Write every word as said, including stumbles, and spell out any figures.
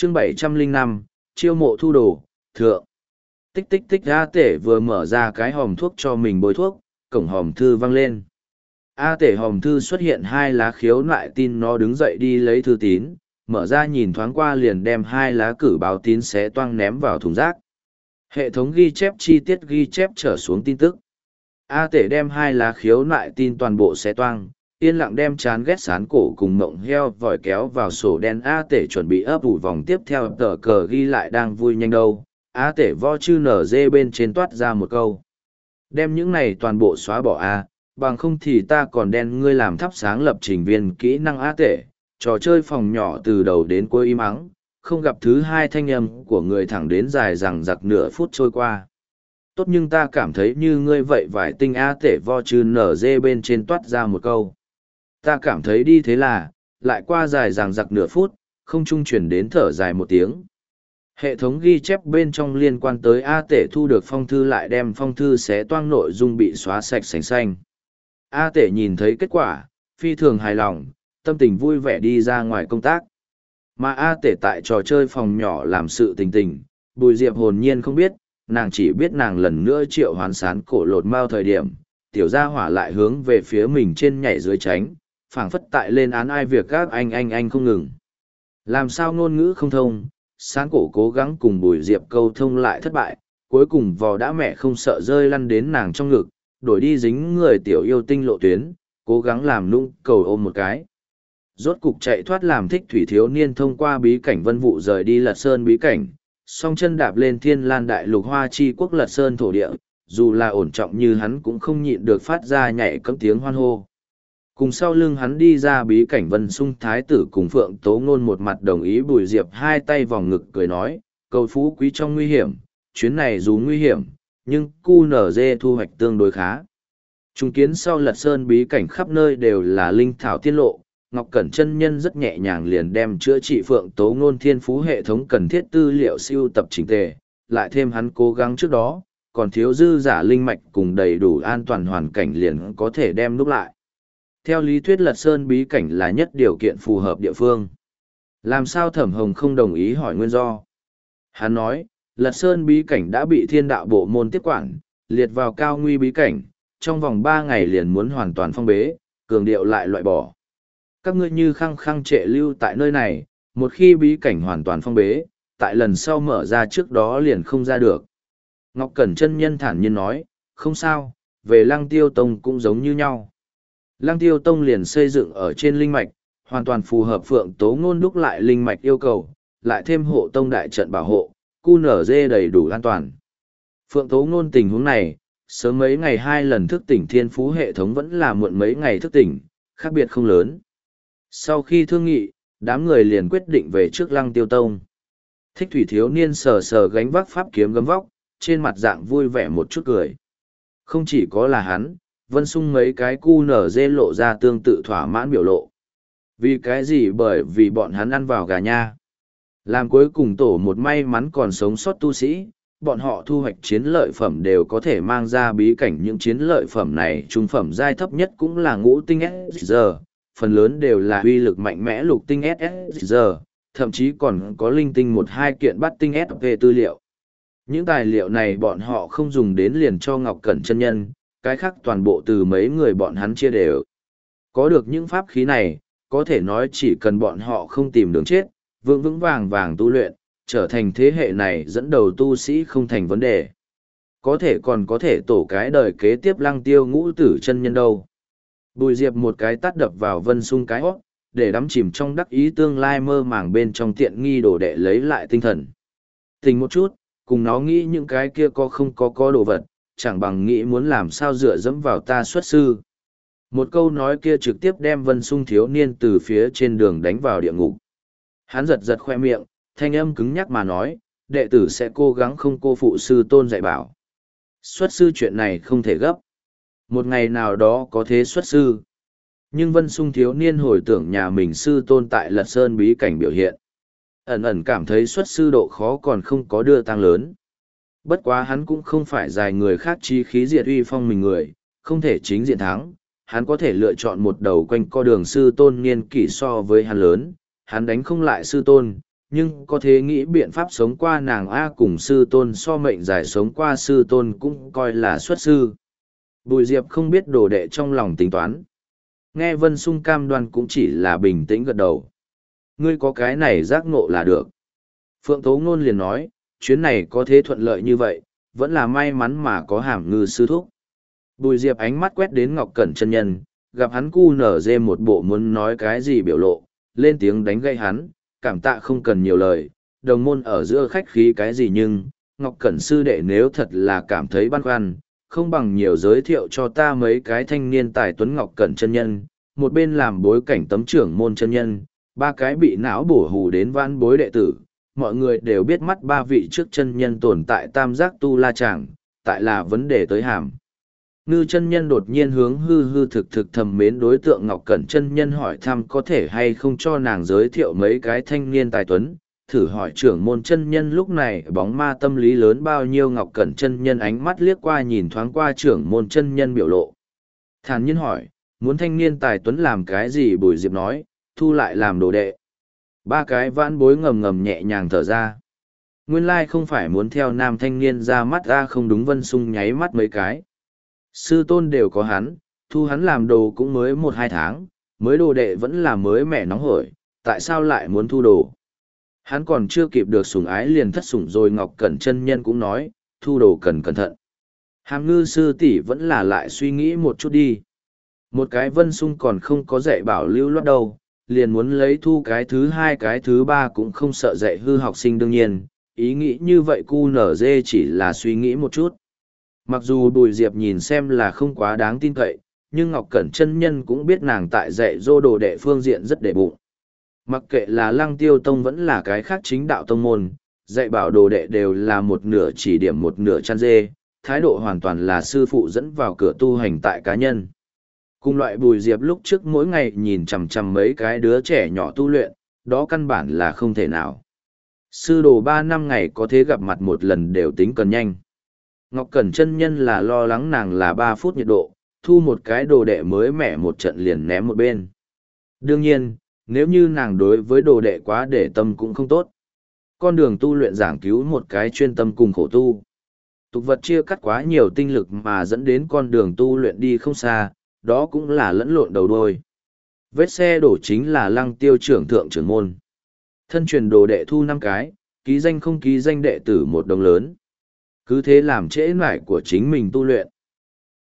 chương bảy trăm linh năm, chiêu mộ thu đồ, thượng. Tích tích tích A Tể vừa mở ra cái hòm thuốc cho mình bôi thuốc, cổng hòm thư vang lên. A Tể hòm thư xuất hiện hai lá khiếu nại tin, nó đứng dậy đi lấy thư tín, mở ra nhìn thoáng qua liền đem hai lá cử báo tín xé toang ném vào thùng rác. Hệ thống ghi chép chi tiết ghi chép trở xuống tin tức. A Tể đem hai lá khiếu nại tin toàn bộ xé toang, yên lặng đem chán ghét sán cổ cùng mộng heo vòi kéo vào sổ đen. A Tể chuẩn bị ấp ủ vòng tiếp theo, tờ cờ ghi lại đang vui nhanh đâu. A Tể vo chư nở dê bên trên toát ra một câu. Đem những này toàn bộ xóa bỏ A, bằng không thì ta còn đen ngươi làm thắp sáng lập trình viên kỹ năng. A Tể, trò chơi phòng nhỏ từ đầu đến cuối im ắng, không gặp thứ hai thanh âm của người thẳng đến dài rằng giặc nửa phút trôi qua. Tốt nhưng ta cảm thấy như ngươi vậy vài tinh. A Tể vo chư nở dê bên trên toát ra một câu. Ta cảm thấy đi thế là, lại qua dài rằng giặc nửa phút, không trung chuyển đến thở dài một tiếng. Hệ thống ghi chép bên trong liên quan tới A Tể thu được phong thư lại đem phong thư xé toang, nội dung bị xóa sạch sành xanh. A Tể nhìn thấy kết quả, phi thường hài lòng, tâm tình vui vẻ đi ra ngoài công tác. Mà A Tể tại trò chơi phòng nhỏ làm sự tình tình, Bùi Diệp hồn nhiên không biết, nàng chỉ biết nàng lần nữa triệu hoán sán cổ lột mao thời điểm, tiểu gia hỏa lại hướng về phía mình trên nhảy dưới tránh, phảng phất tại lên án ai việc các anh anh anh không ngừng. Làm sao ngôn ngữ không thông, sán cổ cố gắng cùng Bùi Diệp câu thông lại thất bại, cuối cùng vò đã mẹ không sợ rơi lăn đến nàng trong ngực, đổi đi dính người tiểu yêu tinh lộ tuyến, cố gắng làm nũng cầu ôm một cái. Rốt cục chạy thoát làm thích thủy thiếu niên thông qua bí cảnh vân vụ rời đi Lật Sơn bí cảnh, song chân đạp lên thiên lan đại lục hoa chi quốc Lật Sơn thổ địa, dù là ổn trọng như hắn cũng không nhịn được phát ra nhảy cẫng tiếng hoan hô. Cùng sau lưng hắn đi ra bí cảnh vân sung thái tử cùng Phượng Tố Ngôn một mặt đồng ý. Bùi Diệp hai tay vòng ngực cười nói, cầu phú quý trong nguy hiểm, chuyến này dù nguy hiểm, nhưng cu nở dê thu hoạch tương đối khá. Trung kiến sau Lật Sơn bí cảnh khắp nơi đều là linh thảo tiên lộ, Ngọc Cẩn chân nhân rất nhẹ nhàng liền đem chữa trị Phượng Tố Ngôn thiên phú hệ thống cần thiết tư liệu siêu tập chỉnh tề, lại thêm hắn cố gắng trước đó, còn thiếu dư giả linh mạch cùng đầy đủ an toàn hoàn cảnh liền có thể đem đúc lại. Theo lý thuyết Lật Sơn bí cảnh là nhất điều kiện phù hợp địa phương. Làm sao Thẩm Hồng không đồng ý hỏi nguyên do? Hắn nói, Lật Sơn bí cảnh đã bị thiên đạo bộ môn tiếp quản, liệt vào cao nguy bí cảnh, trong vòng ba ngày liền muốn hoàn toàn phong bế, cường điệu lại loại bỏ. Các ngươi như khăng khăng trệ lưu tại nơi này, một khi bí cảnh hoàn toàn phong bế, tại lần sau mở ra trước đó liền không ra được. Ngọc Cẩn chân nhân thản nhiên nói, không sao, về Lăng Tiêu Tông cũng giống như nhau. Lăng Tiêu Tông liền xây dựng ở trên linh mạch, hoàn toàn phù hợp Phượng Tố Ngôn đúc lại linh mạch yêu cầu, lại thêm hộ tông đại trận bảo hộ, cu nở dê đầy đủ an toàn. Phượng Tố Ngôn tình huống này, sớm mấy ngày hai lần thức tỉnh thiên phú hệ thống vẫn là muộn mấy ngày thức tỉnh, khác biệt không lớn. Sau khi thương nghị, đám người liền quyết định về trước Lăng Tiêu Tông. Thích thủy thiếu niên sờ sờ gánh vác pháp kiếm gấm vóc, trên mặt dạng vui vẻ một chút cười. Không chỉ có là hắn, Vân Sung mấy cái cu nở dê lộ ra tương tự thỏa mãn biểu lộ. Vì cái gì? Bởi vì bọn hắn ăn vào gà nha. Làm cuối cùng tổ một may mắn còn sống sót tu sĩ, bọn họ thu hoạch chiến lợi phẩm đều có thể mang ra bí cảnh. Những chiến lợi phẩm này trung phẩm giai thấp nhất cũng là ngũ tinh ét giê, phần lớn đều là uy lực mạnh mẽ lục tinh ét giê, thậm chí còn có linh tinh một hai kiện bắt tinh ét pê tư liệu. Những tài liệu này bọn họ không dùng đến liền cho Ngọc Cẩn chân nhân, cái khác toàn bộ từ mấy người bọn hắn chia đều. Có được những pháp khí này, có thể nói chỉ cần bọn họ không tìm đường chết, vững vững vàng vàng tu luyện, trở thành thế hệ này dẫn đầu tu sĩ không thành vấn đề. Có thể còn có thể tổ cái đời kế tiếp Lăng Tiêu ngũ tử chân nhân đâu. Bùi Diệp một cái tát đập vào Vân Sung cái hót, để đắm chìm trong đắc ý tương lai mơ màng bên trong tiện nghi đồ đệ lấy lại tinh thần. Tình một chút, cùng nó nghĩ những cái kia có không có có đồ vật, chẳng bằng nghĩ muốn làm sao dựa dẫm vào ta xuất sư. Một câu nói kia trực tiếp đem Vân Sung thiếu niên từ phía trên đường đánh vào địa ngục. Hắn giật giật khoe miệng, thanh âm cứng nhắc mà nói, đệ tử sẽ cố gắng không cô phụ sư tôn dạy bảo. Xuất sư chuyện này không thể gấp. Một ngày nào đó có thế xuất sư. Nhưng Vân Sung thiếu niên hồi tưởng nhà mình sư tôn tại Lật Sơn bí cảnh biểu hiện. Ẩn ẩn cảm thấy xuất sư độ khó còn không có đưa tăng lớn. Bất quá hắn cũng không phải dài người khác chi khí diệt uy phong mình người, không thể chính diện thắng. Hắn có thể lựa chọn một đầu quanh co đường sư tôn niên kỷ so với hắn lớn, hắn đánh không lại sư tôn, nhưng có thể nghĩ biện pháp sống qua nàng A cùng sư tôn so mệnh giải sống qua sư tôn cũng coi là xuất sư. Bùi Diệp không biết đồ đệ trong lòng tính toán. Nghe Vân Sung cam đoan cũng chỉ là bình tĩnh gật đầu. Ngươi có cái này giác ngộ là được. Phượng Tố Ngôn liền nói, chuyến này có thế thuận lợi như vậy, vẫn là may mắn mà có Hàm Ngư sư thúc. Bùi Diệp ánh mắt quét đến Ngọc Cẩn chân nhân, gặp hắn cu nở dê một bộ muốn nói cái gì biểu lộ, lên tiếng đánh gây hắn, cảm tạ không cần nhiều lời, đồng môn ở giữa khách khí cái gì nhưng, Ngọc Cẩn sư đệ nếu thật là cảm thấy băn khoăn, không bằng nhiều giới thiệu cho ta mấy cái thanh niên tài tuấn Ngọc Cẩn chân nhân, một bên làm bối cảnh tấm trưởng môn chân nhân, ba cái bị não bổ hù đến vãn bối đệ tử, mọi người đều biết mắt ba vị trước chân nhân tồn tại tam giác tu la tràng, tại là vấn đề tới Hàm Ngư chân nhân đột nhiên hướng hư hư thực thực thầm mến đối tượng Ngọc Cẩn chân nhân hỏi thăm có thể hay không cho nàng giới thiệu mấy cái thanh niên tài tuấn, thử hỏi trưởng môn chân nhân lúc này bóng ma tâm lý lớn bao nhiêu. Ngọc Cẩn chân nhân ánh mắt liếc qua nhìn thoáng qua trưởng môn chân nhân biểu lộ. Thản nhiên hỏi, muốn thanh niên tài tuấn làm cái gì? Bùi Diệp nói, thu lại làm đồ đệ. Ba cái vãn bối ngầm ngầm nhẹ nhàng thở ra. Nguyên lai không phải muốn theo nam thanh niên ra mắt ra không đúng. Vân Sung nháy mắt mấy cái. Sư tôn đều có hắn, thu hắn làm đồ cũng mới một hai tháng, mới đồ đệ vẫn là mới mẻ nóng hổi, tại sao lại muốn thu đồ? Hắn còn chưa kịp được sủng ái liền thất sủng rồi. Ngọc Cẩn chân nhân cũng nói, thu đồ cần cẩn thận. Hàm Ngư sư tỷ vẫn là lại suy nghĩ một chút đi. Một cái Vân Sung còn không có dạy bảo lưu loát đâu, liền muốn lấy thu cái thứ hai cái thứ ba cũng không sợ dạy hư học sinh. Đương nhiên, ý nghĩ như vậy cu nở dê chỉ là suy nghĩ một chút. Mặc dù Bùi Diệp nhìn xem là không quá đáng tin cậy, nhưng Ngọc Cẩn chân nhân cũng biết nàng tại dạy dô đồ đệ phương diện rất để bụng. Mặc kệ là Lăng Tiêu Tông vẫn là cái khác chính đạo tông môn, dạy bảo đồ đệ đều là một nửa chỉ điểm một nửa chăn dê, thái độ hoàn toàn là sư phụ dẫn vào cửa tu hành tại cá nhân. Cùng loại Bùi Diệp lúc trước mỗi ngày nhìn chằm chằm mấy cái đứa trẻ nhỏ tu luyện, đó căn bản là không thể nào. Sư đồ ba năm ngày có thể gặp mặt một lần đều tính cần nhanh. Ngọc Cẩn chân nhân là lo lắng nàng là ba phút nhiệt độ, thu một cái đồ đệ mới mẻ một trận liền ném một bên. Đương nhiên, nếu như nàng đối với đồ đệ quá để tâm cũng không tốt. Con đường tu luyện giảng cứu một cái chuyên tâm cùng khổ tu. Tục vật chia cắt quá nhiều tinh lực mà dẫn đến con đường tu luyện đi không xa, đó cũng là lẫn lộn đầu đuôi. Vết xe đổ chính là Lăng Tiêu trưởng thượng trưởng môn. Thân truyền đồ đệ thu năm cái, ký danh không ký danh đệ tử một đồng lớn. Cứ thế làm trễ nải của chính mình tu luyện.